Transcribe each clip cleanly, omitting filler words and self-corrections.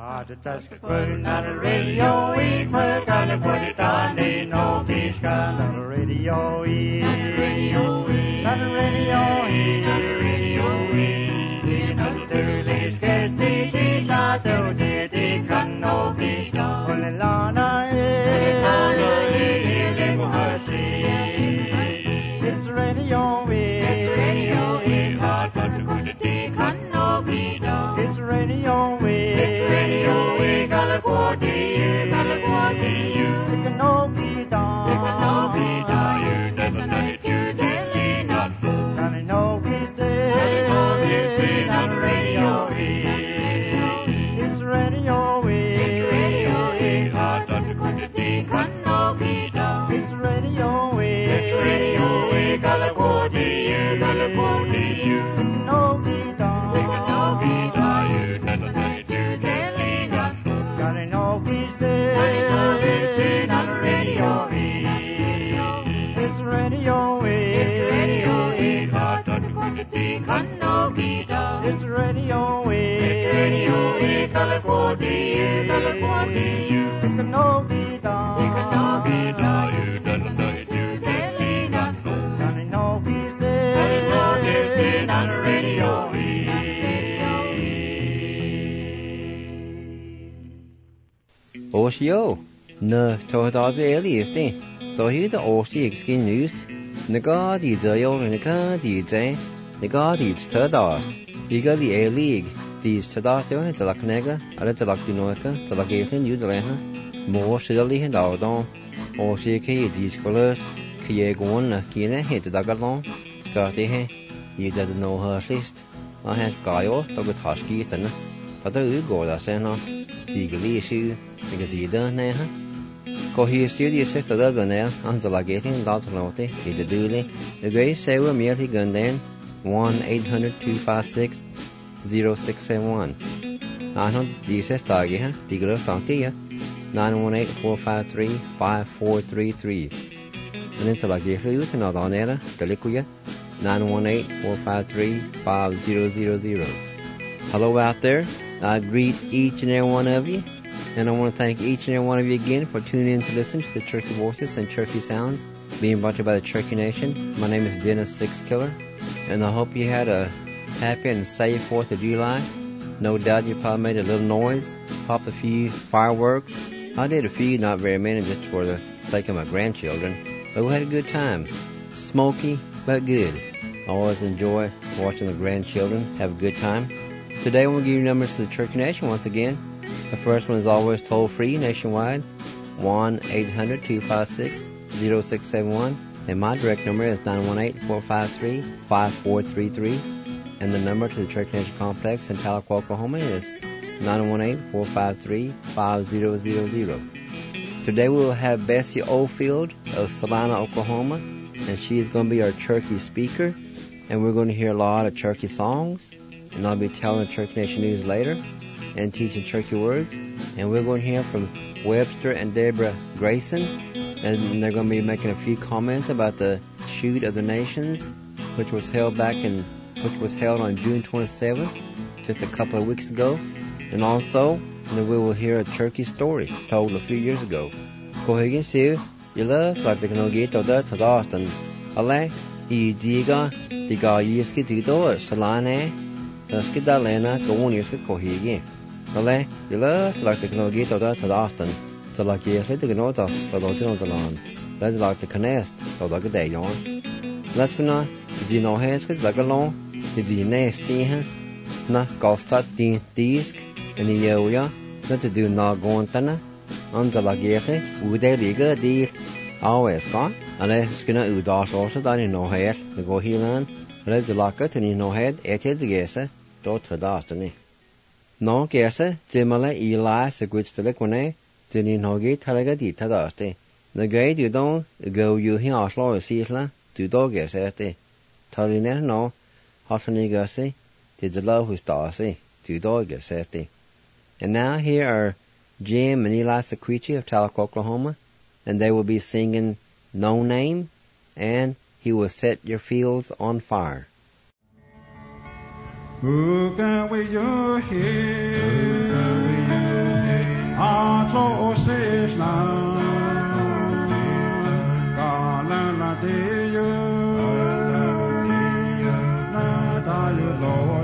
Not a radio, we put on the put it on the no peace gun. Not a radio, we. Not a radio, we. Not a radio, we. Not a radio, we. Not a sterling, guess the teacher, though the can no be done. Only Lana is. It's radio, we. It's radio, we. Hard but the put it can no be done. It's radio, we. California, it can no be done. It can no be done. You never know it, you telling us. And I know he's dead. On the radio, it's radio, it's radio, hard on the quantity can no be done. It's radio, California, California, it can no be done. It can no be done. You never know it, you telling us. I know he's dead on the radio, it's radio, it's radio, hard on the quantity can no be done. It's radio, California, California, it can no be done. It can no be done. You don't know it, you telling us. I know he's dead on the radio. Osio, no, tohdaze elisti. Tohi the osi skin used. Nagadi zayo nagadi zay. Nagadi tadast. Iga the A League. These tadast yo it's like nega. It's like dinoka. It's like eating you the lena. More silly and out on. Osi key these colors. Key one kina hit the dagalon. Scotty he. You didn't know her list. I had Gaio, Dog Husky, and Tadu go that sena. Eagerly issue. Because he done now, go here, studio sister other now, until I get in Dr. Naughty, he's a dooley. The great Sarah merely gun then 1-800-256-0671. I know the sister, the girl found here 918-453-5433. And until I get you to not on there, the liquid 918-453-5000. Hello out there, I greet each and every one of you. And I want to thank each and every one of you again for tuning in to listen to the Turkey Voices and Turkey Sounds being brought to you by the Turkey Nation. My name is Dennis Sixkiller, and I hope you had a happy and safe 4th of July. No doubt you probably made a little noise, popped a few fireworks. I did a few, not very many, just for the sake of my grandchildren. But we had a good time. Smoky, but good. I always enjoy watching the grandchildren have a good time. Today I'm going to give you numbers to the Turkey Nation once again. The first one is always toll-free nationwide, 1-800-256-0671. And my direct number is 918-453-5433. And the number to the Turkey Nation Complex in Tahlequah, Oklahoma is 918-453-5000. Today we will have Bessie Oldfield of Salina, Oklahoma. And she is going to be our Turkey speaker. And we're going to hear a lot of Turkey songs. And I'll be telling the Turkey Nation news later and teaching Turkey words. And we're going to hear from Webster and Deborah Grayson, and they're going to be making a few comments about the Shoot of the Nations, which was held on June 27th, just a couple of weeks ago. And also, we will hear a Turkey story told a few years ago. Kohigen Sue, Yella, Slatikanogi, Toda, Tadastan, Ale, Diga, Diga Yiski Dido, Salane, Skidalena, Gawuniska Kohigen. Ale, Yella, Slatikanogi, Toda, Tadastan, Salaki, Litiganoza, Tadosinon, let's like the Canest, Toda Dayon. Let's not, did no hands, like a long, did you nasty, na, Gostat, Disk, and the Yoya, not to do not go on Tana, on the Lagere, Ude Liga, the always gone, and let's get a Udas also done in no head, the go here and let's lock it and in no head, it is the guesser, don't Tadastani. No guesser, Jimala, Eli, a good stilikone, Jimmy Nogi, Talaga di Tadasti. The gate you don't go you here, Oslo, Sisla, to dog guess at the Talina, no, Hossanigasi, did the love with Darcy, to dog guess at the. And now here are Jim and Eli Sequici of Tahlequah, Oklahoma, and they will be singing No Name and He Will Set Your Fields on Fire. Who can we your head?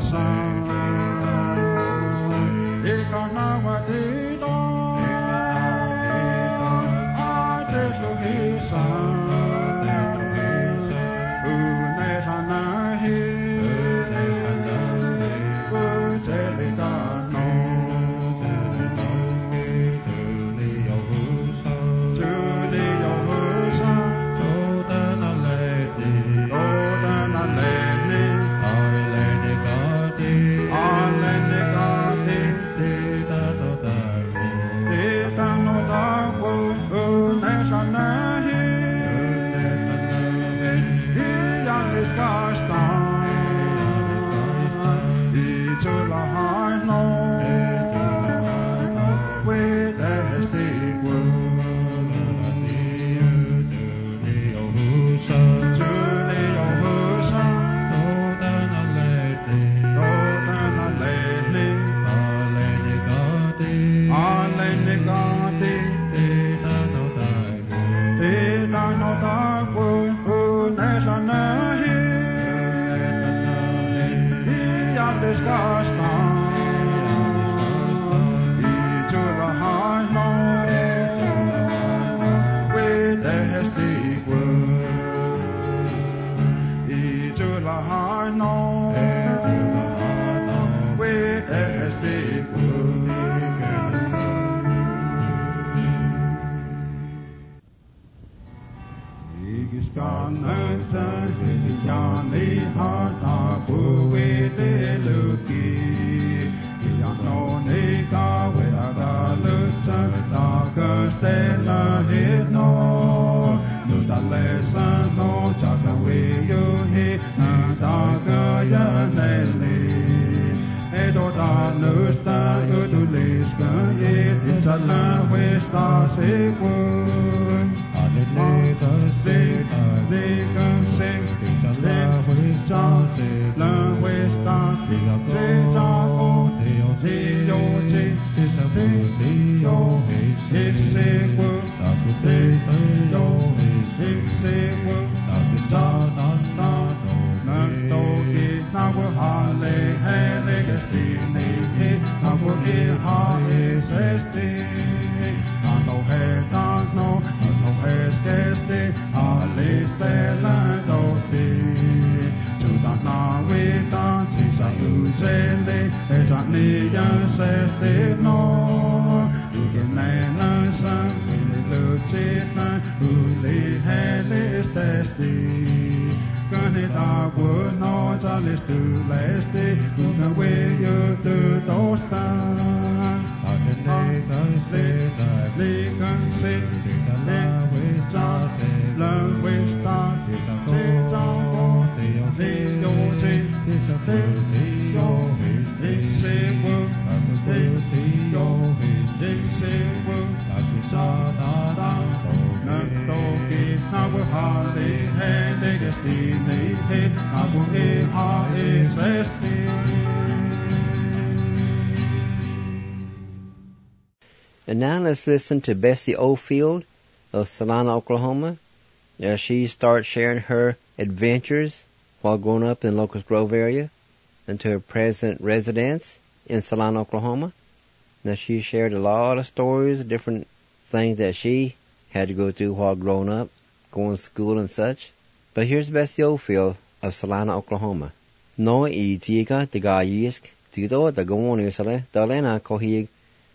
And now let's listen to Bessie Oldfield of Salina, Oklahoma, as she starts sharing her adventures while growing up in Locust Grove area and to her present residence in Salina, Oklahoma. Now she shared a lot of stories, different things that she had to go through while growing up, going to school and such. But here's Bessie Oldfield of Salina, Oklahoma. No I tiga tiga yisk tito the gawoni dalena kohig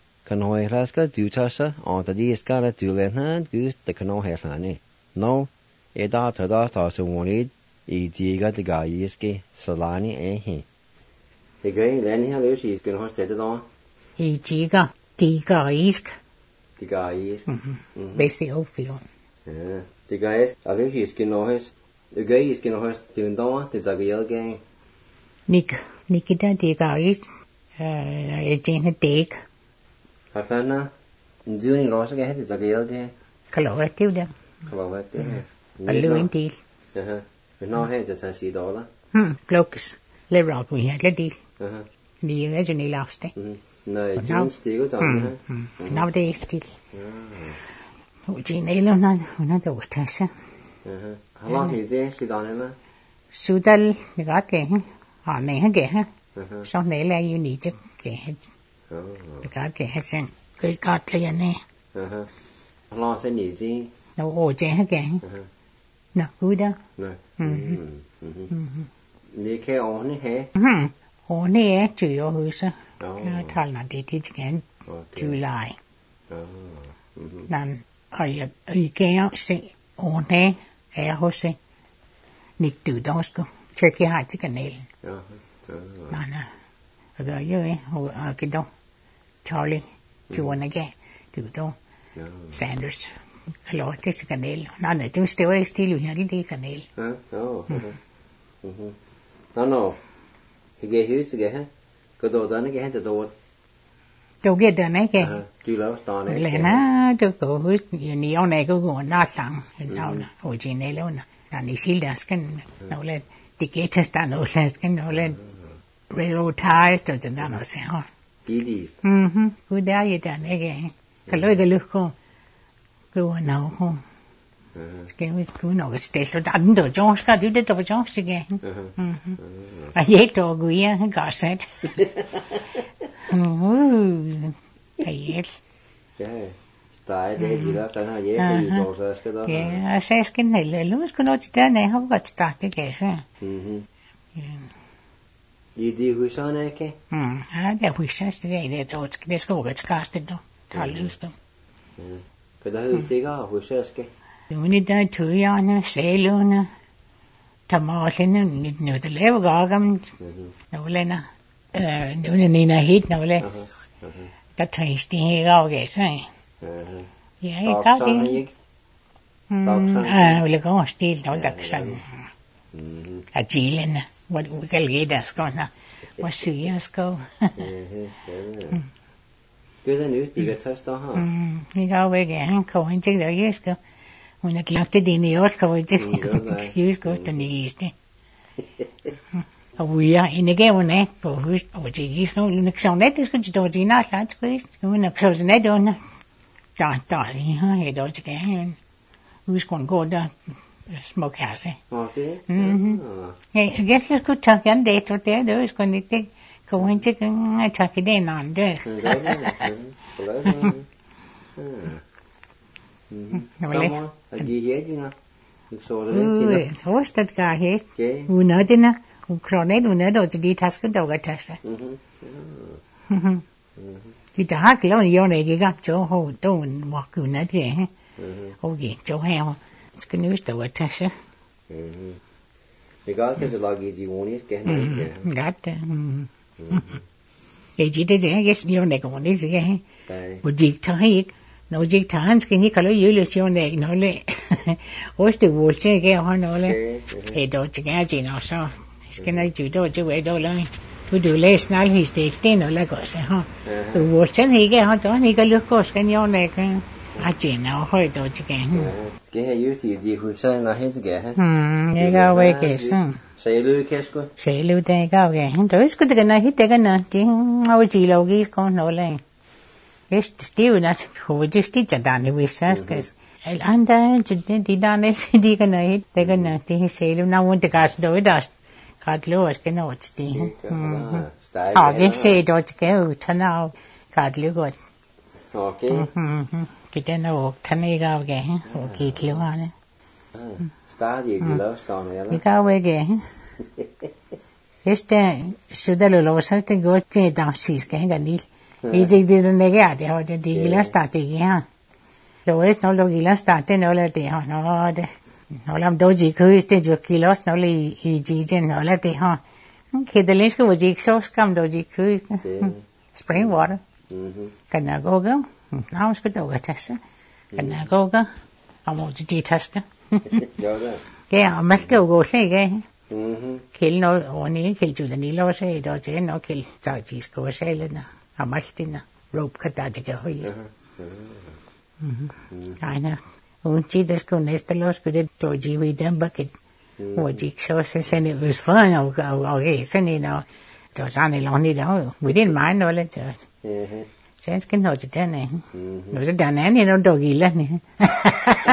Kanoe Laska Dutasa on the Discala Dulenan Goose the Kanoe Lani. No, a data also wanted a diga the Gayiski, Solani, and he. The gay Lenny Hallo, she's going to host it on. A diga isk. The guy Bessie Oldfield. Yeah, the guy, I think he's going to host. The guy is going to host the Doma, the Zagail gang. Nikita diga is a Jane Dig. Hasana, doing Rosa get the Zagail gang. Collective them. Collective. A living deal. We're not here to test $1. Cloaks. Live out we had a deal. The original last day. No, Jane still down. Nowadays still. Jane Elon, another Tasha. How long is she done in there? Sudal, the got game. I may get her. Så nela you need to get. The God get sen. Cái God liền nè. Lo sẽ nhị chi. Đâu ổ chế hết kìa. Nè, vui đó. Nè cái ổn này hả? Ổn này chủ yếu hư sao? Thằng là đi thì cái July. Nên ở cái sẽ ổn này cái hồ sẽ nịch từ đósko. Chơi cái hạt cái này. Nè. Rồi vậy ở cái đó Charlie chú anh cái từ đó Sanders. Hello, cái cái này. Nè, chúng stillอยู่อย่างที่กันนี่. No. Cái hữu cái ha. Cái đồ đó nó cái hết đồ. Đâu cái đó này cái. Chú lão tao này. Lẽ na, tôi có hữu nhiều ông này có gọi na sang, nào na, hồi trên này lâu na. Là ní xíl đas cái nào lên tickets ta nào lên cái nào lên railroad ties cho chúng ta nó sẽ ho. Đi. Cứ đá vậy ta này cái lối cái lúc không. Cứ nào không. Cái cứ nào cái station đã ăn đồ Jones cả đi đồ Jones cái. À vậy đồ người á có set. Cái tại đây gì đó tao nói vậy thì đồ rồi cái đó. Cái set cái này là lúc cái nó chỉ này không có start cái sao. Đi hủy sao này cái. Để hủy sao cái này đồ cái có cái cast đó. Thà lưu đó. Cái đó hủy gì đó hủy sao cái. Uni da tuya na selo na tamale na no the level gagam no le na no ni na hit no le ta tasty he ga ge sai ya ka ki le ko stil no dak san a chile na what we can get us go na what serious go cái đó nữ thì cái test đó ha ni ga we ge han ko hin chik da yes go Una clase de New York, como dice, excuse go to New East. We are in again when I go who's is no next is good to do not that's good. When close net on he does again. Who's going to go down smoke house? Okay. Hey, I guess it's good talk and date out there. There is going to take go and check and talk it in on there. Come gì hết chứ nào? Số lên thôi, tất cả hết. Una thế na, Ukraine una đó chỉ đi task đâu cái task. Thì ta hát cái lâu này cái gặp chỗ hồ tôi mặc quần áo thế, hồ gì chỗ heo, cái nước đâu cái task. Thì có cái gì muốn cái này. Gắt. Cái gì thế cái lâu này cũng muốn gì cái. Một gì thôi. No jig tans que ni calo ilusión de no le oste bolche que no le do chica ji no so es que no judo je we do le tu do le snal his de no la cosa ha tu bolche ni que ha to ni que los cos que no le que a ji no hoi do chica cái hay yếu thì hồi sáng là hết cái ha ni ga we que son se lu te ga que entonces que te na hit te ga na ti au ji lo gi con no le Steve na hoje sti dane wisas kes el anda di dane di kana hit te kana ti selu na won te gas do das kadlo as ke no sti ha ge se do ke utana kadlo got okay kita no thane ga ge o ki klo ane sta di lo sta ne la ka we ge este sudalo lo sa te go ke da sis ke ganil y de donde queda de hoy de gilas tate ha lo es no lo gilas tate no le te ha no lam do ji khu este jo kilos no le y ji jen no le te ha que de les ko ji sos kam do ji khu spring water kana go go now is good to get test kana go go amo ji test que a más que go se que kil no oni kil ju de ni lo se do je no kil ta ji ko se le na Amaltina rope kataje que hoy. Ana un chides con este los que to jiwi dem bucket. O jig so said it was fun. Okay, sending now. To Johnny Lonnie down. We didn't mind all it. Sense can hold it then. No se dan any no doggy lan.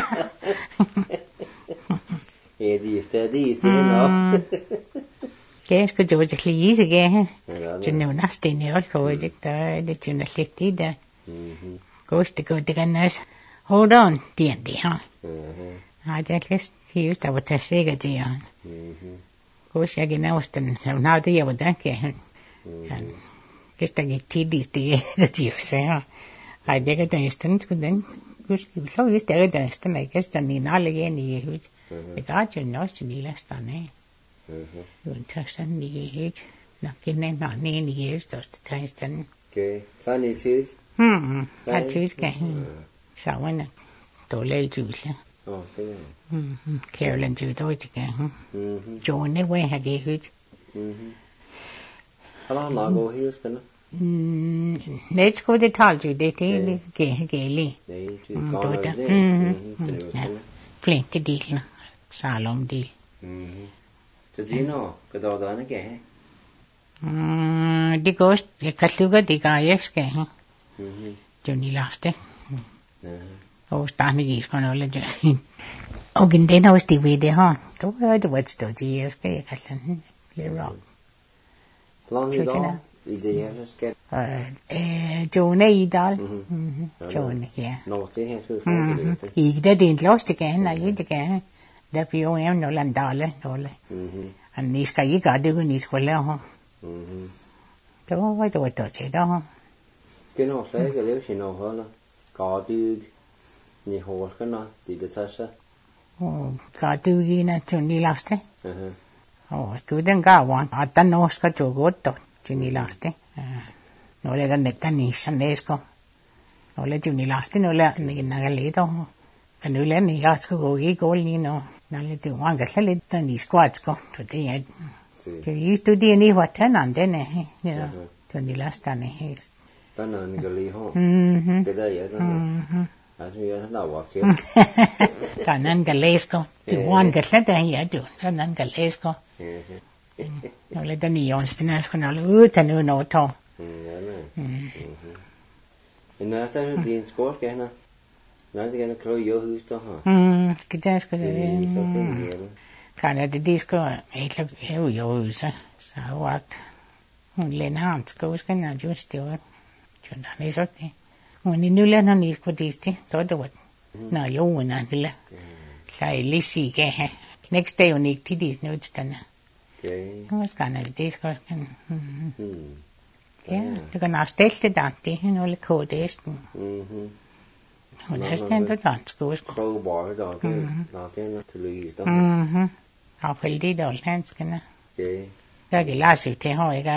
Di steady no. cái chỗ chỉ lý gì cái Đó. chuyện nào nát tiền nhiều thôi chứ ta để chuyện là liệt tí đó cố thì cái này hold on tiền đi ha I just he ta vật sẽ cái gì à cố sẽ cái nào tên nào thì giờ vật cái cái cái tí đi cái gì vậy ha ai để cái tên tên cái tên cố sao cái tên này cái tên này nó lại cái cái chuyện nó chỉ là này Yun tasan ni na kinen na ni is to tasan. Okay. Funny cheese. That cheese cái. Sao vậy? Tôi lấy juice. Oh, cái này. Carolyn juice tôi chỉ cái. Cho nên quay hay cái hết. How long ago he is gonna? Let's go to tell you they take cái li. Đấy, chứ con rồi. Flink cái deal. Salom deal. So do you know cái đó nó cái? Đi có cái lưu cái đi cái yes cái. Johnny last. Oh, tani gis con ole Johnny. Oh, ginde na was TV de ha. To the what's to GS cái kallan. Le rock. Long ago. Idea just get. Johnny dal. Johnny yeah. No, thế hay thôi. I đã din lost again na you again. Da POM no landale no le. Anh nis cái cả đều nis quên leo ha. Đó phải tôi chơi đó. Cái nó lấy cái liều xin nó hơn là có được nhiều hồ cái nó thì được sao? Có được gì nè Johnny last đấy. Cứ đang cả one. Atan nó cái chỗ gốt đó Johnny last đấy. Nó lấy cái này cái này sang đây có. Nó lấy Johnny last nó lấy cái lấy đó. Cái nữa lấy này cái số cái goal như nó. Nó lấy từ ngoài cái lấy cái này squads có. Rồi đấy. Cái tôi đi này hoạt thế nào đấy này. Johnny last này. Tao nói cái lý ho. Cái đấy vậy đó. À thì nó đâu vào kia. Cáiนั้นcáiเลสก็ถึงวันก็แล้วแต่อย่าดูcáiนั้นcáiเลสก็เราเลยตอนนี้ย้อนสินะคนเราท่านโน้ตทอง Nó ta đi sport cái nó cái nó khơi vô hư to hả? Cái đó cái này đi disco ấy là hiểu vô sao vậy? Lên hàng cái nào just still chuyện đó này rất thế. Mình nuôi lên nó có đi thế, tối đâu vậy? Nào yêu mình ăn đi là, sai lý sĩ cái ha. Next day on thì đi nữa chứ ta nè. Nó cái này đi cái yeah, cái nào stay thì đàn thì nó là khô đấy. Nó là cái đó đàn school. Khâu bỏ cái đó cái nó từ lì đó. Học phải đi đó lens cái nè. Cái cái lá sữa thế hỏi cái.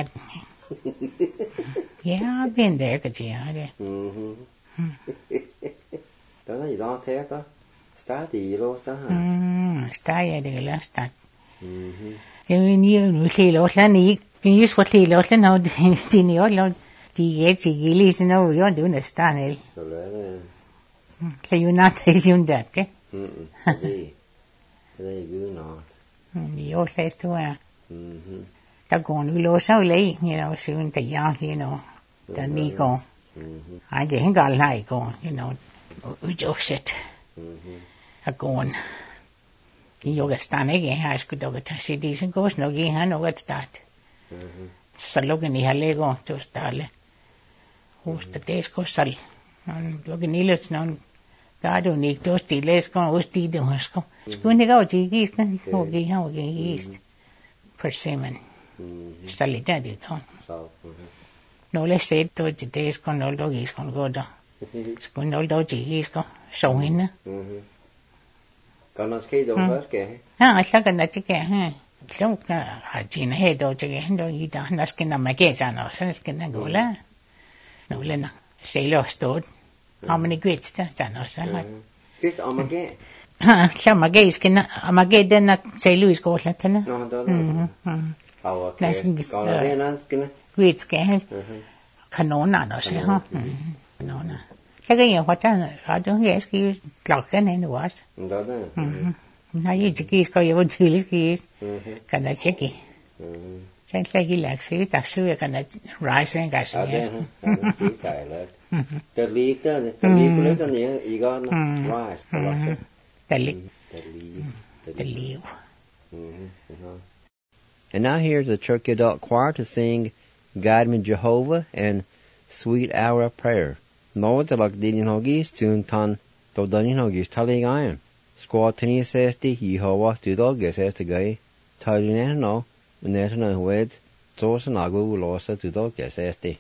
Yeah, I've been there cái gì hả đấy. Đó là gì đó thế đó. Start thì lo đó hả? Start ya de la start. Cái nhiều người khi lo là ní, cái như what khi lo là nào thì nhiều lo thì cái gì cái lý nó vô được nó start này. Rồi. Cái you not is you that cái. Cái you not. Nhiều là tu à. Ta còn lo sao lấy, you know, soon ta ya, you know. Ta ní con. Ai cái gặp lại con, you know. Ujoshet. Agon. Yoga stan ege high school doga tashi decent goes no gi han no gat start. Saloga ni halego to stale. Usta desko sal. Non loga ni lets non gado ni to stiles con usti de hosko. Skuni ga uti gi kan hogi ha hogi persimmon. Salita di ton. No le se to desko no logis con godo. Skuni no do gi ko so hin. Còn nó khi đâu hết kìa. Sao cái này chứ kìa ha. Lúc chỉ nó hết đâu chứ kìa đâu gì đó nó cái nằm cái gì nó cái này gọi là nó lên nó sẽ lo tốt. How many grades đó chả nó sao? Grades Omega. Sao mà cái Omega đến nó sẽ lưu gọi là thế nào? Đó. Okay. Còn là nó cái này. Grades cái canon nó sẽ ha. Nó nè. Cái gì hoạt ra ở đó cái lọc cái này nữa. Đó. Nói gì cái có yêu thương cái này chứ cái. Chẳng phải cái lạc sĩ đặc sư cái này rising cái gì. Cái là. Từ lý của lấy từ này ý có rise. The leaf. And now here's the Cherokee Adult Choir to sing Guide Me Jehovah and Sweet Hour of Prayer. Lord, the Lord Didin Hogis, Tune Ton, Dodanin Hogis, Tali Iron. Squad Tini says the Yehovah, the dog says the guy, Tali Nano, and there's no words, Source and Agu will also to dog says the.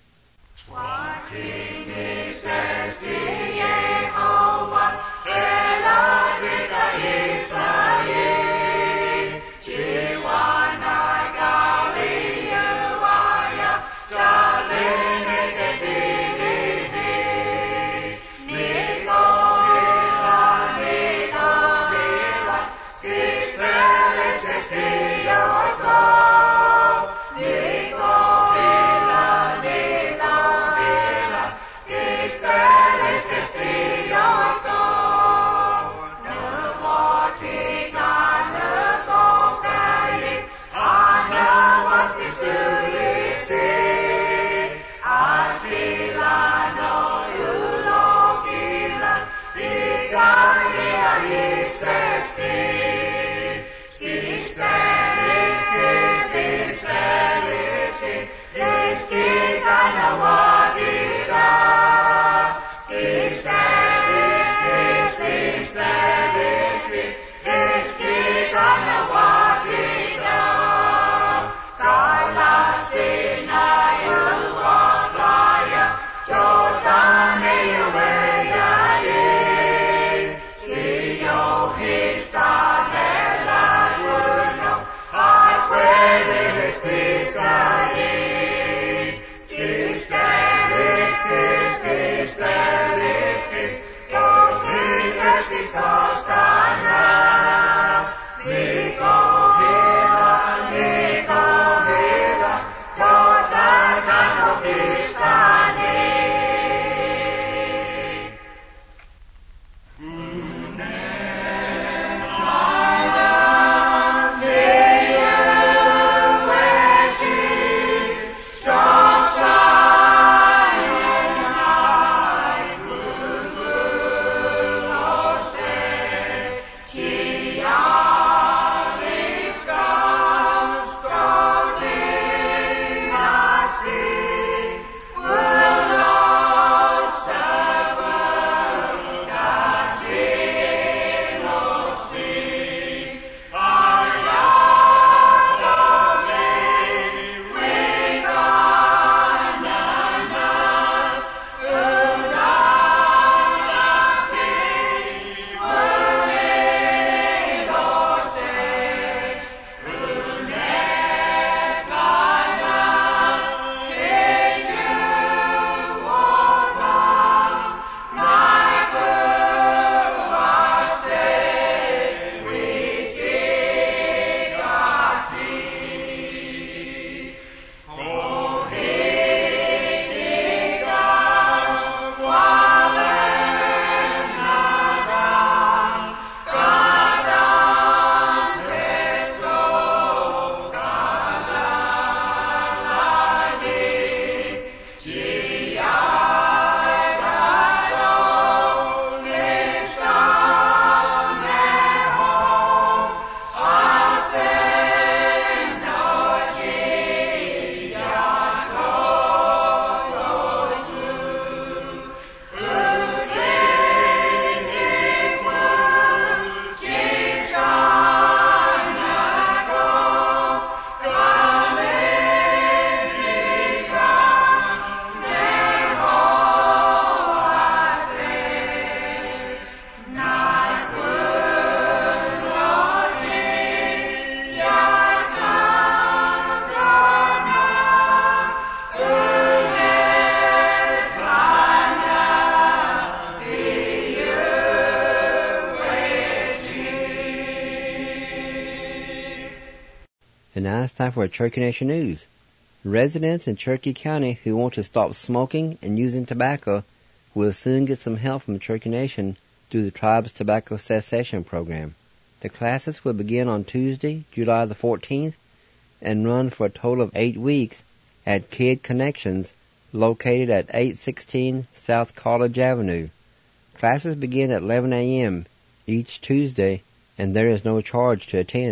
And now it's time for a Cherokee Nation News. Residents in Cherokee County who want to stop smoking and using tobacco will soon get some help from the Cherokee Nation through the tribe's tobacco cessation program. The classes will begin on Tuesday, July the 14th, and run for a total of 8 weeks at Kid Connections, located at 816 South College Avenue. Classes begin at 11 a.m. each Tuesday, and there is no charge to attend.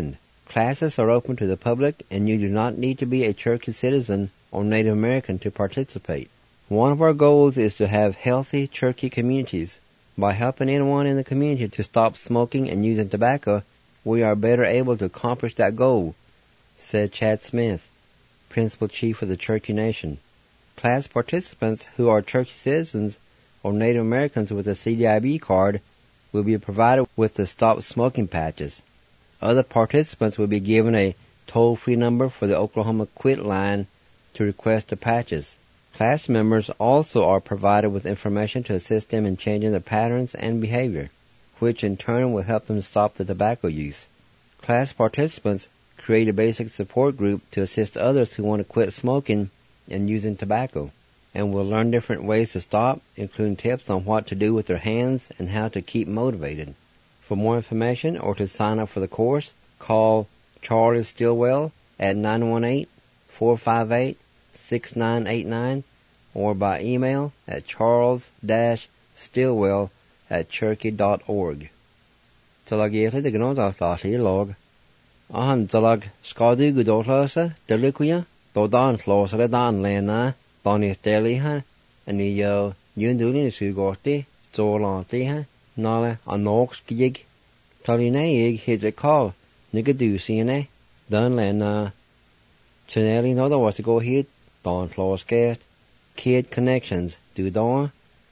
Classes are open to the public, and you do not need to be a Cherokee citizen or Native American to participate. One of our goals is to have healthy Cherokee communities. By helping anyone in the community to stop smoking and using tobacco, we are better able to accomplish that goal, said Chad Smith, Principal Chief of the Cherokee Nation. Class participants who are Cherokee citizens or Native Americans with a CDIB card will be provided with the Stop Smoking patches. Other participants will be given a toll-free number for the Oklahoma Quit line to request the patches. Class members also are provided with information to assist them in changing their patterns and behavior, which in turn will help them stop the tobacco use. Class participants create a basic support group to assist others who want to quit smoking and using tobacco, and will learn different ways to stop, including tips on what to do with their hands and how to keep motivated. For more information or to sign up for the course, call Charlie Stillwell at 918-458-6989 or by email at charles-stillwell@cherokee.org. Talag yéhla de gnód átlí log. Ahan talag skadu gudolasa delikuya do dan slosare dan lena bani steliha ani yo yundulin sugorti zolantiha nala anox gig talinay hit a call nigadusiane dan lena chaneli no da was to go hit don sloscast Kid Connections do don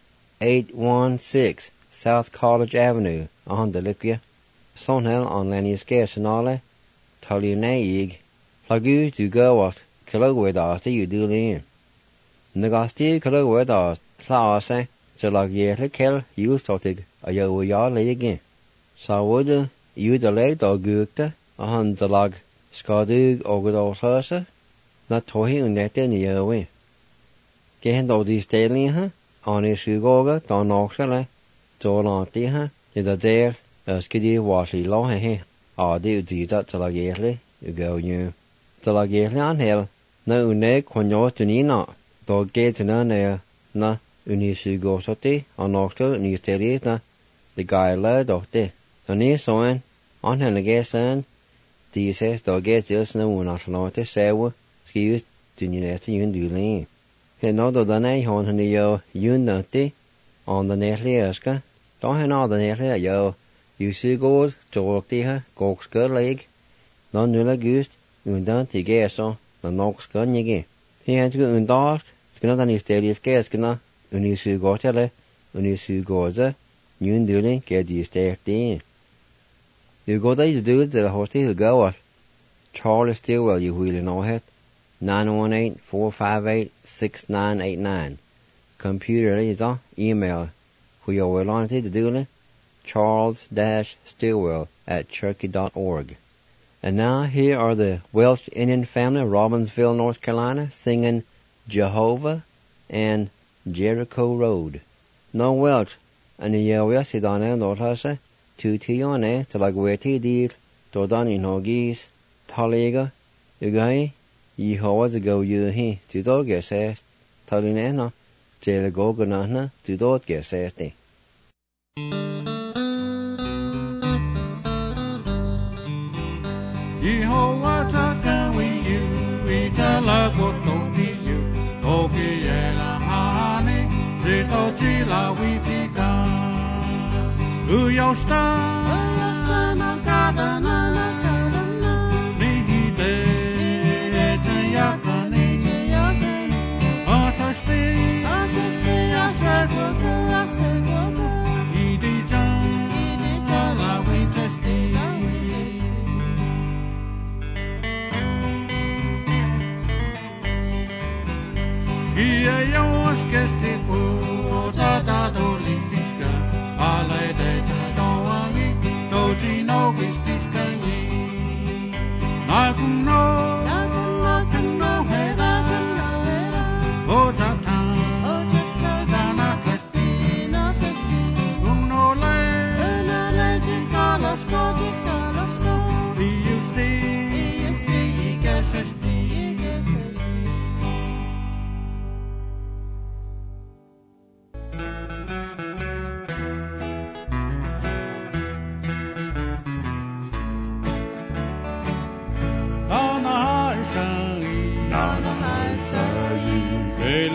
816 South College Avenue on Delikuya Sonhel on Lenny's Gersanale Talinay Lagu to go at Kiloweda you do lean Nagasti Kiloweda Clause to Lagier Kill you started a yo ya lay again. So would you the leg or gukta on the log Skadug or good old Hursa not tohi net in the away. Get all these daily, on his Ugoga, Don Oxala, Zolanti, the there, as Kiddy Washy Law, or do that to Lagerly, you go you. To Lagerly on hill, no neck when you're to Nina, though gates in an air, na, Unisu go soti, on Oxal, and you steady, the guy lad of the. On his son, on him again, these says, though gates just no one not know to say, excuse, to you nest you do lean. He no do the nay hon and yo unity on the netly eska. Don't he know the netly yo. You see gold, joltiha, gox good leg. Non nula gust, undanti gesso, the nox gun yigi. He has go undark, skina his steady skeskina, unisu gotele, unisu goza, yunduli get you stay. You go there to do the horse who go at Charlie Stillwell, you wheelie no het. 918-458-6989. Computer is on email. We are willing to do it. Charles-Stillwell@cherokee.org. And now here are the Welsh Indian family of Robbinsville, North Carolina, singing Jehovah and Jericho Road. No Welsh, and the Yahweh Sidana Northasa, 2 Talagweti Deal, Dodani Nogis, Taliga, Ugai, Yehovah to go you he, to dog get says, Talinena, Jela Goganana, to dog get says. Yehovah taka with you, we tell a good no be you. Okay, yella honey, Rito Chila we tika. Who your star, no garden.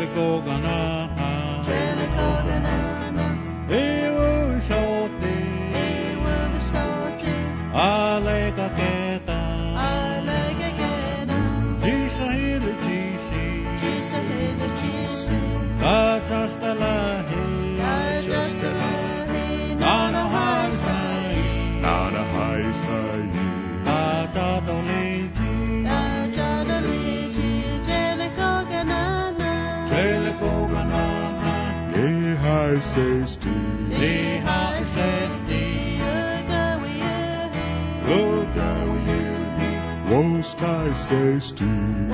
Most I say Steve,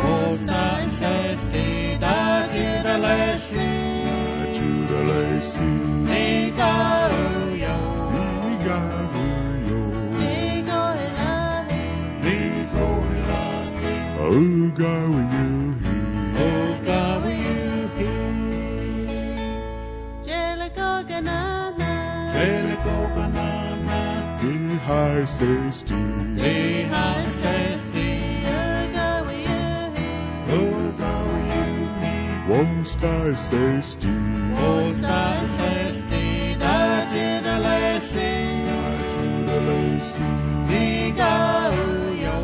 da to the Lacey, Nigo-yo, Lehigh say Steve, won't I say Steve, da to the Lacey, Nigo-yo,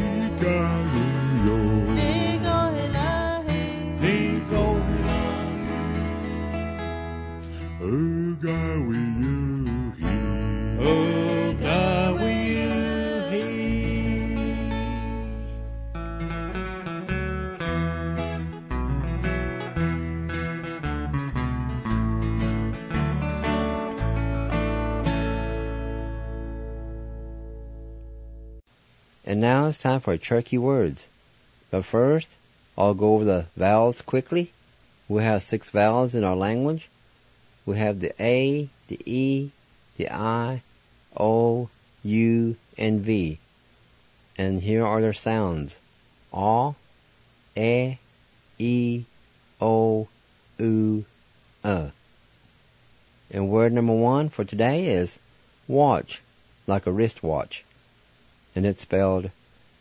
And now it's time for Cherokee words. But first, I'll go over the vowels quickly. We have 6 vowels in our language. We have the A, the E, the I, O, U, and V. And here are their sounds. A, E, E, O, U, And word number 1 for today is watch, like a wristwatch. And it's spelled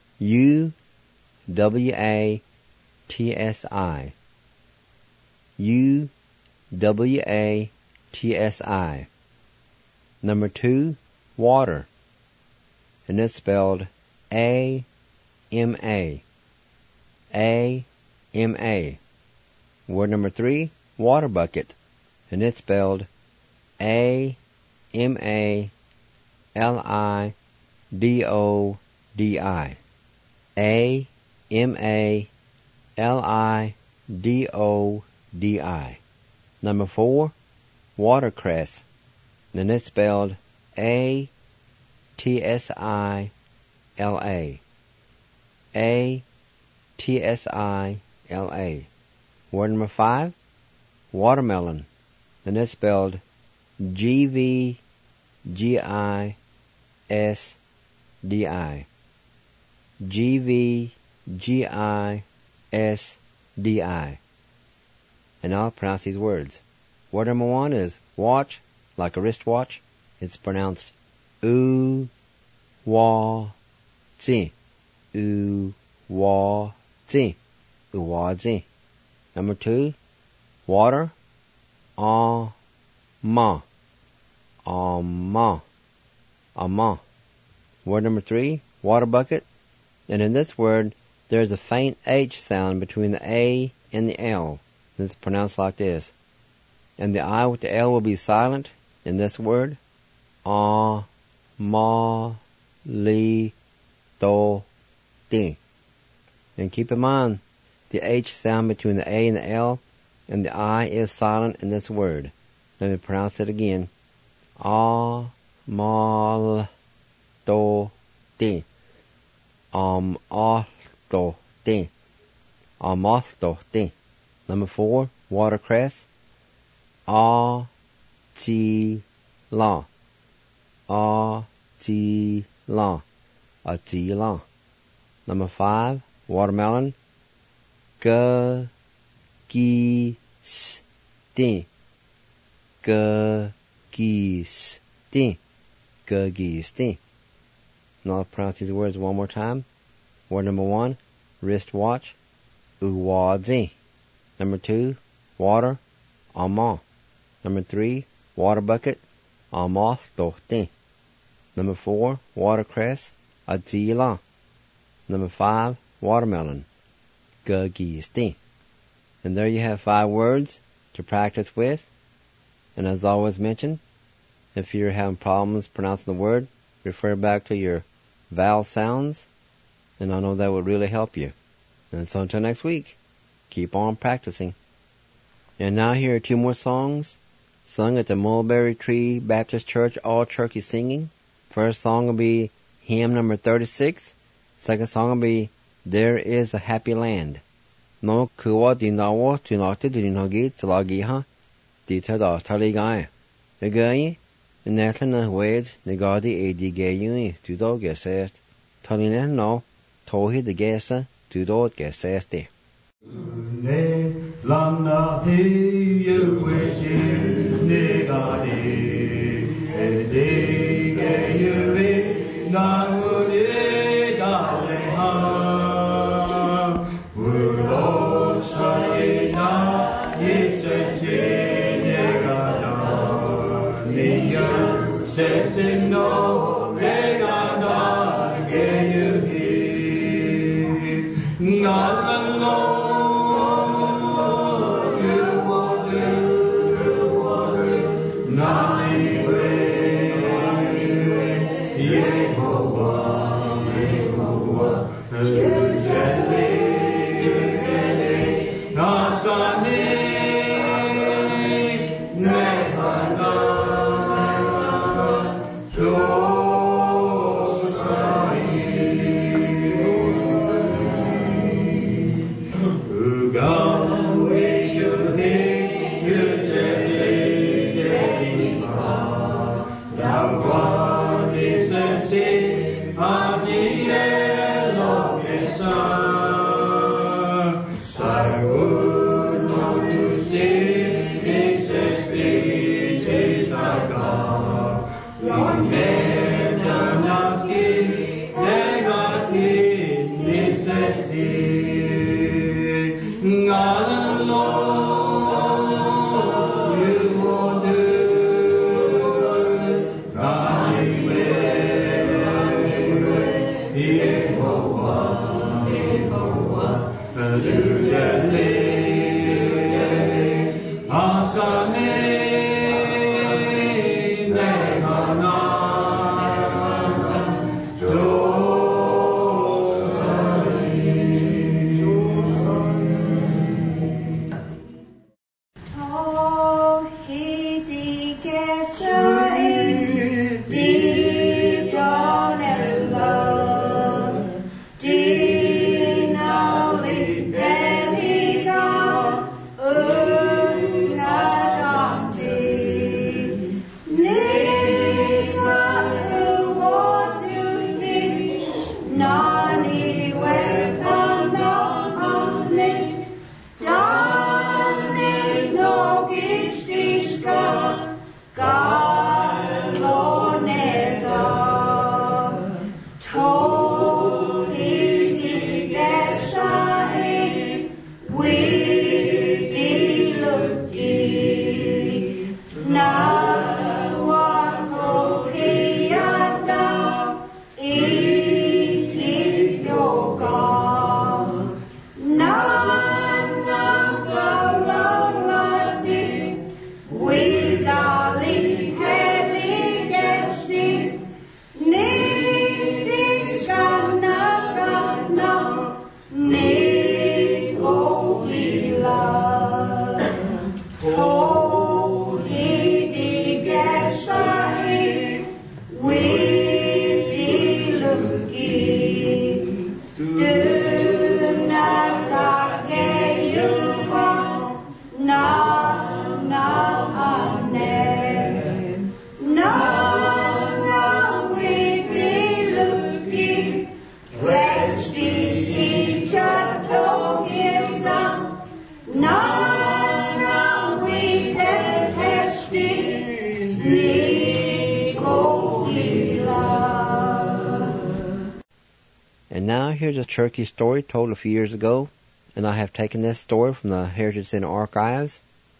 U-W-A-T-S-I. U-W-A-T-S-I. Number 2, water. And it's spelled A-M-A. A-M-A. Word number 3, water bucket. And it's spelled A-M-A-L-I-D-O-D-I. A-M-A-L-I-D-O-D-I. Number 4, watercress. And it's spelled A-T-S-I-L-A. A-T-S-I-L-A. Word number 5, watermelon. And it's spelled G-V-G-I-S-D-I. G-V-G-I-S-D-I. And I'll pronounce these words. Word number 1 is watch, like a wristwatch. It's pronounced U-wa-zi. U-wa-zi. U-wa-zi. Number 2, water. Ah-ma. Ah-ma. Ah-ma. Word number 3, water bucket. And in this word, there's a faint H sound between the A and the L. It's pronounced like this. And the I with the L will be silent in this word. Ah-ma-li-do-di. And keep in mind, the H sound between the A and the L and the I is silent in this word. Let me pronounce it again. Ah-ma-li-do-di. Am-ah-do-di. Am-ah-do-di. Number 4, watercress. Ah-ji-la. Ah-ji-la. Ah-ji-la. Number 5, watermelon. G-gi-s-ti. G-gi-s-ti. G-gi-s-ti. Now I'll pronounce these words one more time. Word number 1, wristwatch. U-wa-zi. Number 2, water, ama. Number 3, water bucket, ama stohti. Number 4, watercress, adila. Number 5, watermelon, gagisti. And there you have 5 words to practice with. And as always mentioned, if you're having problems pronouncing the word, refer back to your vowel sounds, and I know that will really help you. And so until next week, keep on practicing. And now here are 2 more songs sung at the Mulberry Tree Baptist Church All Turkey Singing. First song will be hymn number 36. Second song will be There is a Happy Land. No kuwa dinawo tunakti dinhogi tlagiha dita taligai. Again, Nathan Wade negadi edigayuni tudo gesest. Talinen no tohi de gesa tudo gesesti. Ne lana ti yuwiti negadi edigayuni nangudi daleha ulo shaina isesi negada niya sesino negada geyuhi ngalalo And now here's a Cherokee story told a few years ago, and I have taken this story from the Heritage Center archives,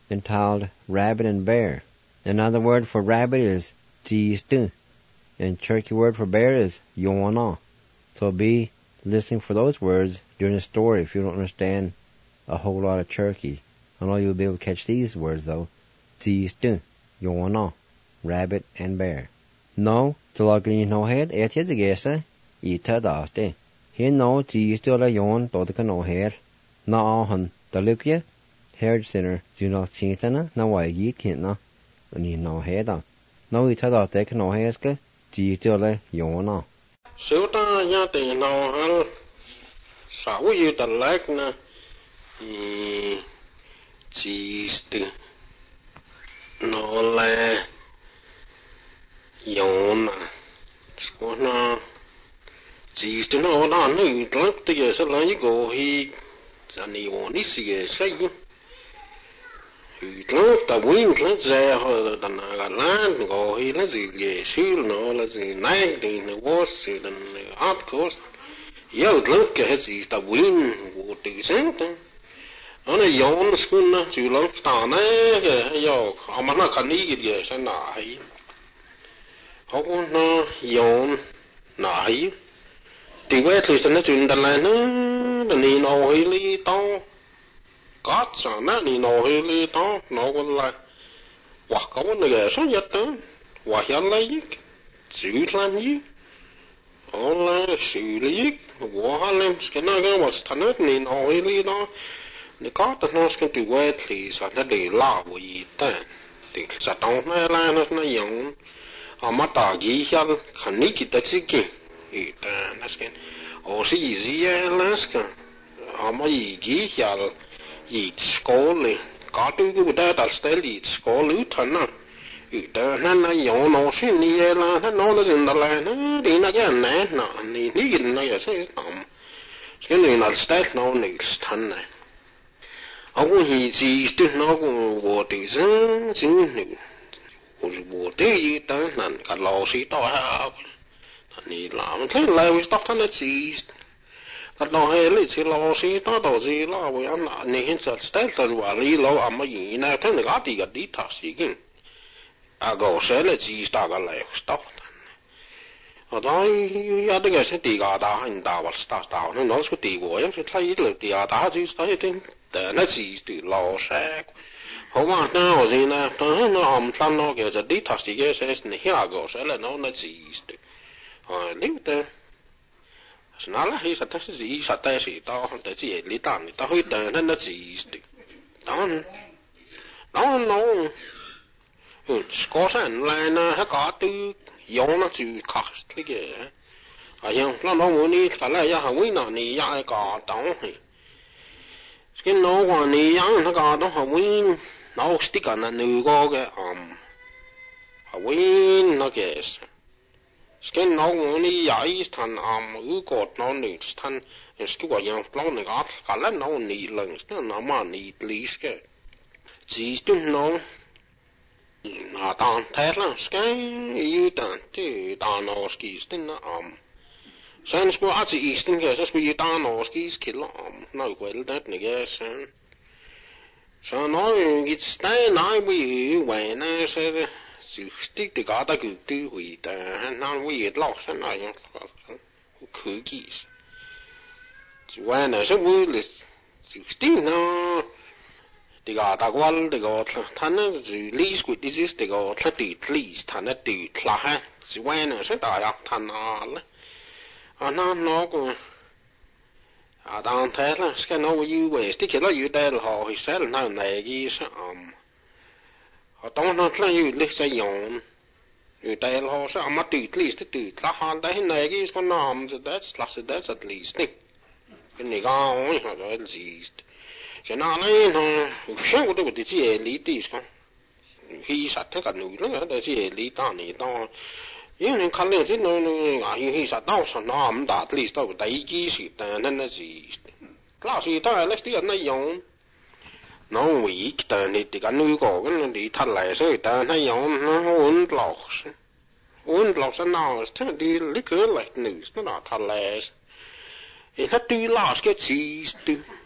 entitled Rabbit and Bear. Another word for rabbit is tiistu, and Cherokee word for bear is yona. So be listening for those words during the story if you don't understand a whole lot of Cherokee. I know you'll be able to catch these words though. Tiistu, yona, rabbit and bear. No, to log in no head, the gesa, ita daste. Here no tiistu la yon todaka no head. Na ahun, dalukya, herd sinner, zuna tintana, na waigi kintna, ni no head. No ita daste no headska, tiistu la yona. Sota yate no hal, sa uyu the leg na, tiistu. No le yona. Skona tiistu no na nu tlak te ye sa la yi go hi ani woni si say tlak ta win tlak ze ho da na ga lan go hi la zi ye sil no la zi nai de ne was den art course yo tlak ke zi ta win wo te sent ana yon skuna ju lo sta na ke yo amana kan ni ge sa na hi ho no yon na hi thì quét thì sẽ nói chuyện đàn lại nó nì nô hi li to có sao nó nì nô hi li to nó còn lại hoặc có vấn đề số nhất đó hoặc hiện lấy xử lan gì họ là xử lý của lên cái nó cái mà thành hết nì nô hi li đó nếu có tao nói cái từ quét thì sẽ nó để la gì ta thì sẽ tao nói là nó dùng họ mất ta gì hết khẩn ní kita chỉ ita nasken o si zia laska ama igi yal yit skole ka tu ku da dal stel yit skole utana ita na yo no sin ni la na no la zin da la na di na ya na na ni na ya se tam sken ni na stel no ni stan na au hi ji stu no wo ti zin jin ni wo ti ta nan ka lo si to ha ni làm thế là vì tóc thân chỉ cái đó hay là chỉ lo xí đó đâu gì lo vì anh là nên sẽ start từ vào lý lo à mà gì nè thế này cái gì cái đi thắc gì kinh à go sẽ là chỉ ta cái này tóc ở đó ya cái sẽ đi cái đó anh ta vào start đó nó sẽ đi vào em sẽ thấy được đi cái đó chỉ thấy tên để nó chỉ từ lo sẽ không mà nó gì nè nó không thân nó cáiจะđi thắc gì cái sẽ này go sẽ là nó chỉ livet snarere he så der sig så der sig der der sig lidt andet der højt der den der sig no skorsen lana har godt du jona til kast lige og jeg har nogen ni kala jeg har vinder ni jeg går down skal nå ni jeg har går down har win nå stikker na nu går har win nok yes skal nogen i jeg han udgået nogen nyt han skal jeg plane godt kala nogen ni langs når man ni liske sidst nogen na dan tæller skal i dan det der når skisten sen skulle at i isten så skulle i der når skis kilder når vel det ikke så når i stein nej vi vane så stik det godt at det vi der han har vi et lok så nej kunne gives så vane så vi stik nå det går der går det går han er lige skulle det sidste det går det please han er det klar så vane så der er han alle og når nok à đang thế là skal nå vi về det kan làอยู่ได้họ thì sẽ là này gì så họ tông nó làอยู่lịch sử用อยู่ได้họ sẽ mà tự lý là họ đấy này gì có nam thì that's at least cái này cao họ nói gì cái nào này nó xem của tôi chỉ lý tí sao khi sát thế cả núi nó là chỉ lý ta này ta因为看了这那啊，因为啥到啥那么大，历史到第几时代那是，老是当然那是那样，那为的你这个女个跟你他来说的那样，那温老是那这的你个来女是那他来，他对老是个气的，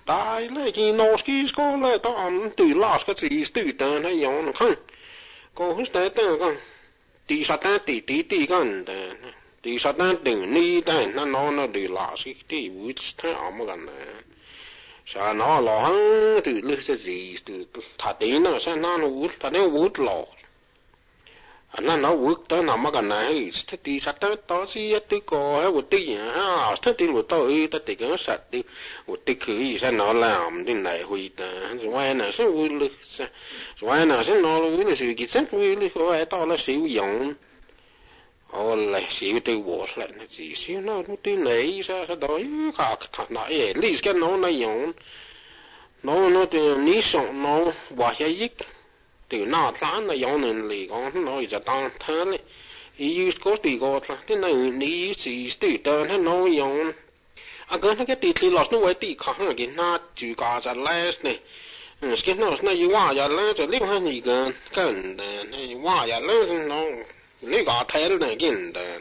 tai le ki norski skole ta am tu las ka si stu ta na yon kan ko hus ta ta kan ti sa ta ti kan ta ti sa ta ding ni ta na no na du las ki ti wit ta am kan na sa no lo han tu le se si stu ta ti na sa na no wut ta ne wut lo anh nó vượt tới nằm ở gần này, thế thì sát tới đó xí tới co hay vượt tới à, thế thì vượt tới tới thì cái sát thì vượt tới cứ sao nó làm thế này huy ta, rồi này sẽ vui lực, rồi này sẽ nó vui là sự kiện sẽ vui lực, rồi đó là sử dụng, là sử từ bộ lại là gì xíu nó tới này sao đó cả thằng này, lý cái nó dùng, nó thì ní sống nó bỏ ra ít từ nào tháng là giống nên lì con nó giờ tăng thế này ý có từ có thế này ní chỉ từ từ thế nó giống cái này thì lót nó vậy thì khó là cái na chữ cả giờ less này cái nó này qua giờ less rồi liên quan gì gần này qua giờ less nó lấy cả thế này cái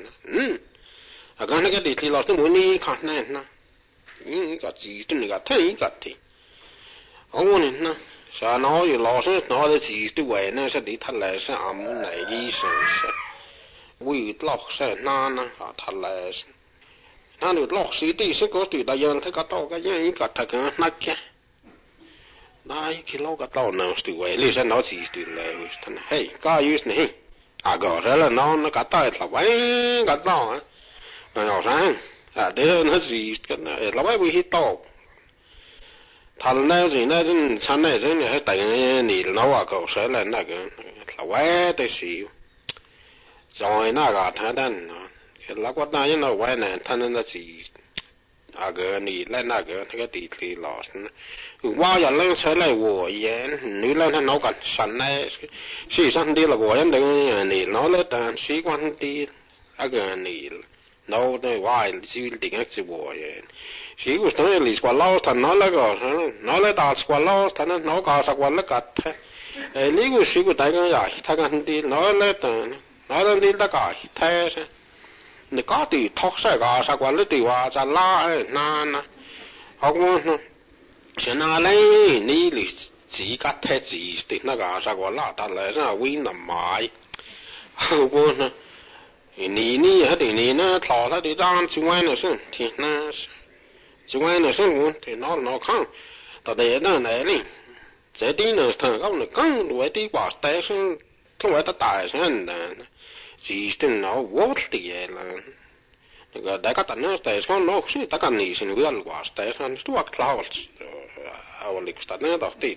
cái này thì lót nó muốn đi khó này na cái gì cái này cái thế cái thì ông này na sao nói rồi lo sẽ nói là chỉ tôi về nó sẽ đi thật là sẽ ẩm này đi sẽ vui lọc sẽ na thật là na được lọc sĩ đi sẽ có từ đại dân thấy cả tàu cái gì cả thật cái nát kia này khi lâu cả tàu nào tôi về lý sẽ nói chỉ tôi là thằng hey cái gì này gõ ra là nó cả tàu là vậy cả tàu nó sang để nó gì cái này là vậy bị tàu thằng này gì này dân sáng này dân này tại nỉ nó à cậu sẽ là cái là quét tới xíu rồi nó cả thằng đàn là quát na nó quét này thằng nó chỉ cái nỉ lên cái tí lọt qua giờ lên sẽ lại của yên nữ lên thằng nó còn sáng này xí sáng đi là của yên đừng nỉ nó lên tàn xí quan đi cái nỉ nó đây vài xí định cái của yên chỉ có thằng này qua lâu thằng nó lấy đào qua lâu thằng nó cao sao qua lấy cắt thế, lý của chỉ có đại cái gì thằng anh đi nó lấy đi đã cái thế, người có thì thóc sai cả sao qua lấy thì qua sao la na học nó, xem nào lấy ní lý chỉ cắt thế chỉ thì nó cả sao qua la ta lấy sao win nằm mãi, học nó, ní hết thì nó thò ra thì đang chịu ngay nữa xem thì nó chúng ai nó sinh muốn thì nó không, tại để nó này đi, sẽ đi nữa thằng các nó căng đuổi đi qua té xuống, không phải ta tài sang đó, chỉ tin nó vô thì vậy là, cái đại các tận nó té xuống nó chỉ ta cần gì xin vừa qua té xuống, tôi cloud, lịch tận nó đọc tít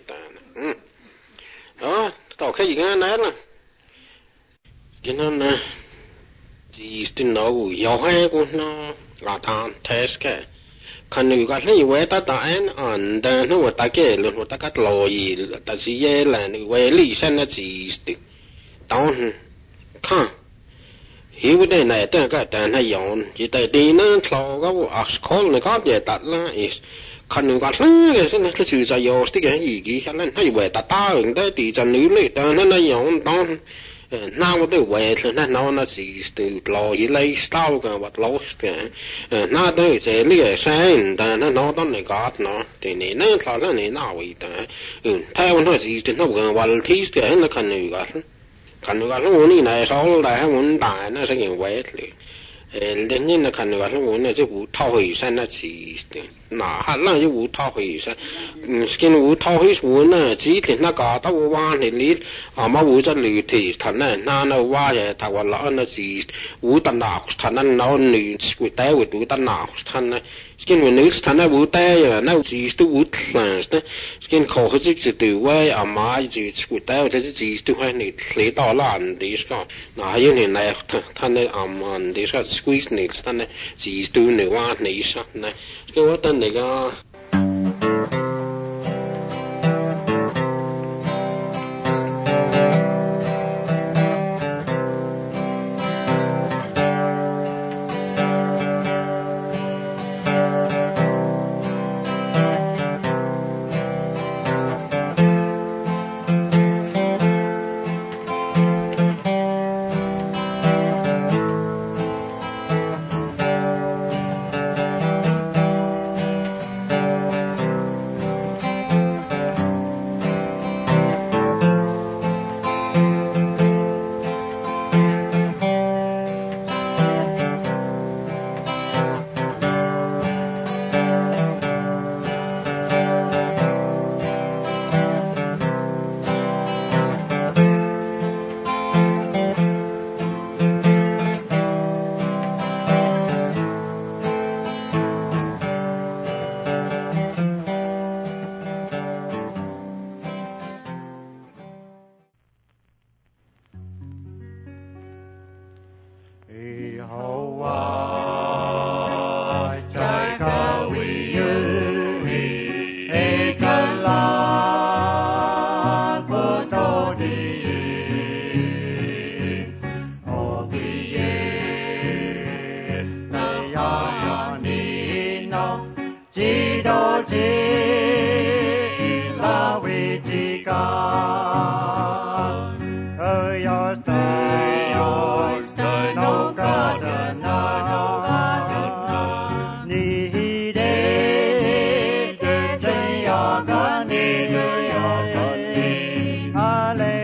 đó, tao cái gì cái này là, cho nên là, chỉ tin nó yếu hay của nó là thằng test cái khăn người ta lấy về ta anh anh ta nó ta cái luôn ta cắt lòi ta chỉ về là về lý sinh là chỉ tao khăn hiểu cái này ta cái ta hay dùng chỉ tại đi nó thò cái call này có gì đặt là khăn người ta lấy cái sinh là sự giải yếu cái gì cái là hay về ta ứng tới thì cho nữ lấy ta nó dùng tao nào cái về thì nó chỉ từ lò gì lấy sao cả vật lố cái nào đấy sẽ lấy sang ta nó đó này có nó thì này nó thọ nó này nào vậy ta theo nó chỉ thì nó gần vật thi cái nó cần người nó muốn này sau lại muốn đại nó sẽ nhiều về đến như là cần người nó muốn này chứ vụ thao hủy sang nó chỉ nã hạt là chứ vụ thao hủy sang cái vụ thao hủy muốn là chỉ thì nó có tao qua thì lý mà vụ cho lì thì thằng này nó qua vậy thằng qua lỡ nó chỉ vụ tận nào thằng nó lì quỷ té quỷ tụi tận nào thằng này cái người nữ thằng này vụ té rồi nó chỉ tu vụ là cái khổ hết chỉ từ quay mà chỉ quỷ té rồi chỉ tu hay này lấy đỏ lan đi sao nã như này thằng này ăn đi sao squeeze này thằng này chỉ tu này qua này sao này cái quá tên này cái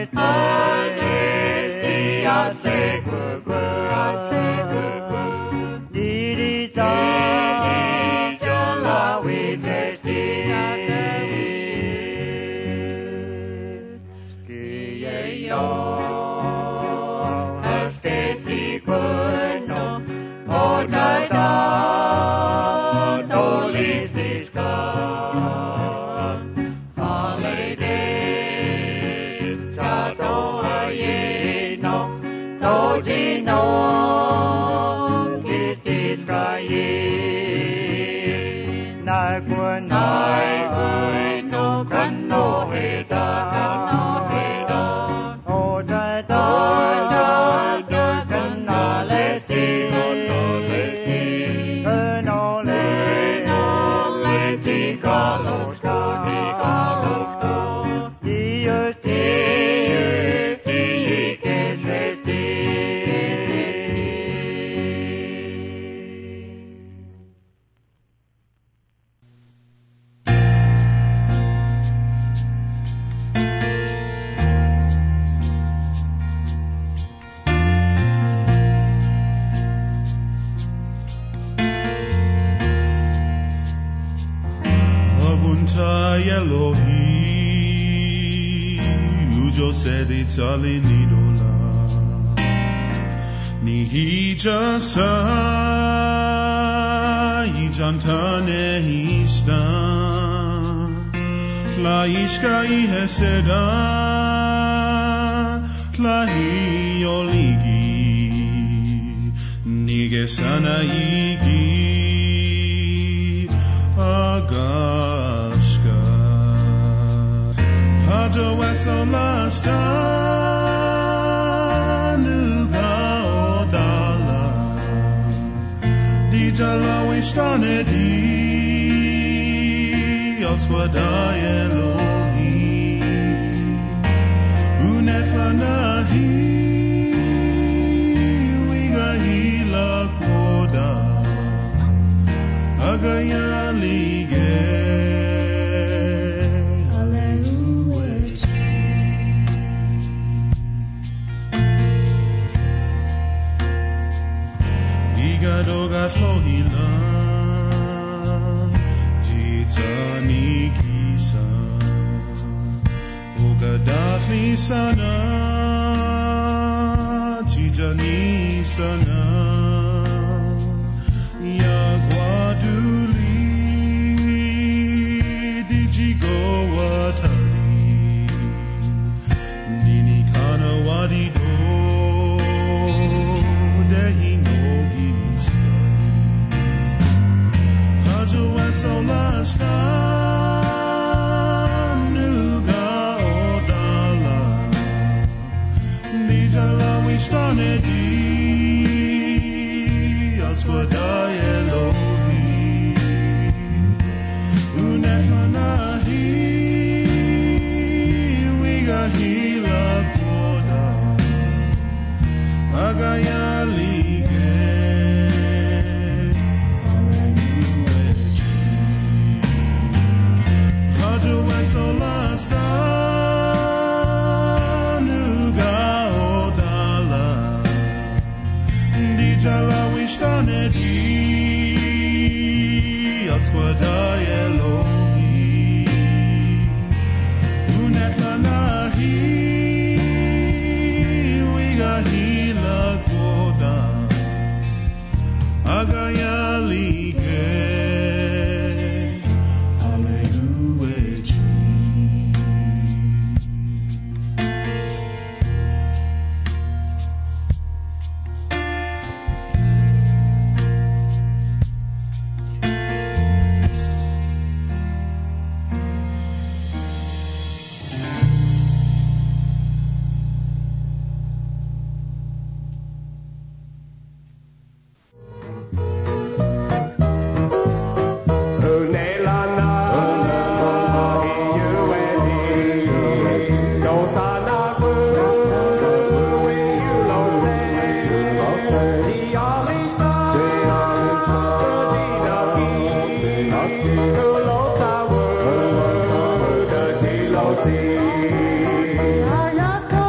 Ayaka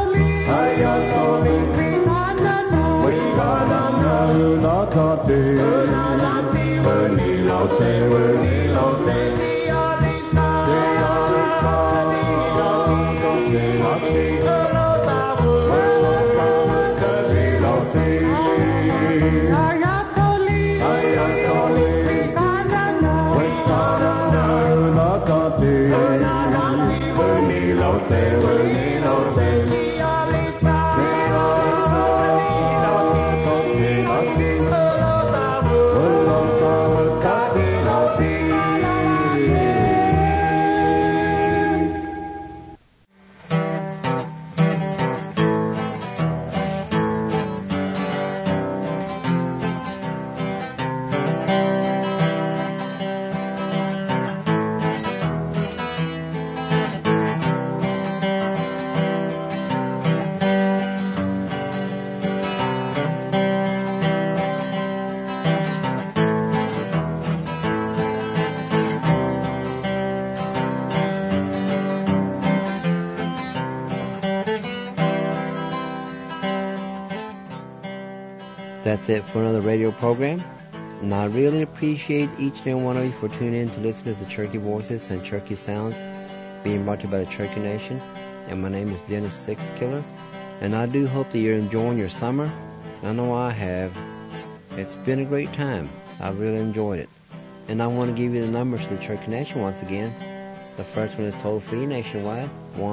That's it for another radio program. And I really appreciate each and every one of you for tuning in to listen to the Cherokee Voices and Cherokee Sounds being brought to you by the Cherokee Nation. And my name is Dennis Six Killer. And I do hope that you're enjoying your summer. I know I have. It's been a great time. I really enjoyed it. And I want to give you the numbers to the Cherokee Nation once again. The first one is toll-free nationwide,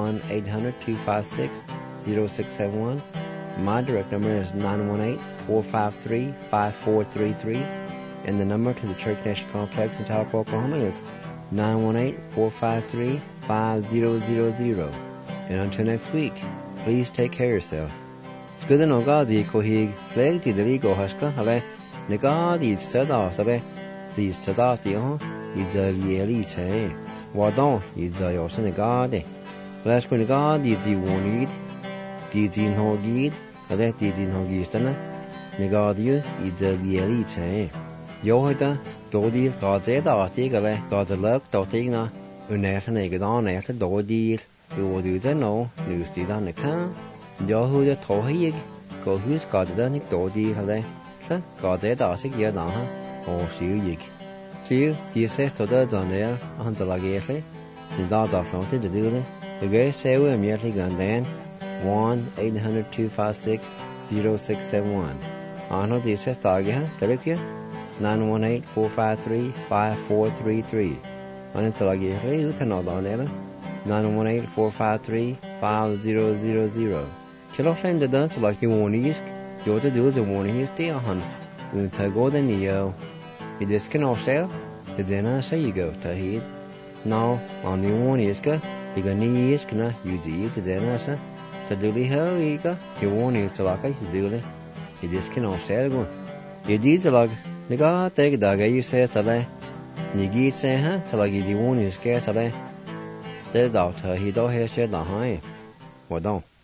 1-800-256-0671. My direct number is 918-453-5433. And the number to the Cherokee Nation Complex in Tahlequah, Oklahoma is 918-453-5000. And until next week, please take care of yourself. Skuda no gadi ko hig fleg ti dali go haska hale ne gadi stada sare zi stada ti ho I jali che wa don I jayo se ne gadi las ko ne gadi zi wonid di din ho gid hale di din ho gistana ne gadi I jali che yo hita do di ga ze da ti gale ga ze lak do ti na unne ne ga don ne ta do di yo du ze no nu sti da ne ka do hu de to hi go hus ga de ni do di hale sa ga ze da se ye da ha o siu yik siu di se to da da ne an za la ge se ni da da from ti de du ne the ge se we immediately gan then 1-800-256-0671 ano di se ta ge ha telefia 918-453-5433 an ta la ge re u ta no da ne 918-453-5000 Kilo friend the dance like you want is go to do the warning is the hun when to go the neo it is can also the dinner say you go to head now on the one is go the gani is gonna you do the dinner sa to do the how you go you want is to like I do it is can also go you did the log the ga take the guy you say to the ni gi say ha to like the one is get to the doctor he do has said the high well don't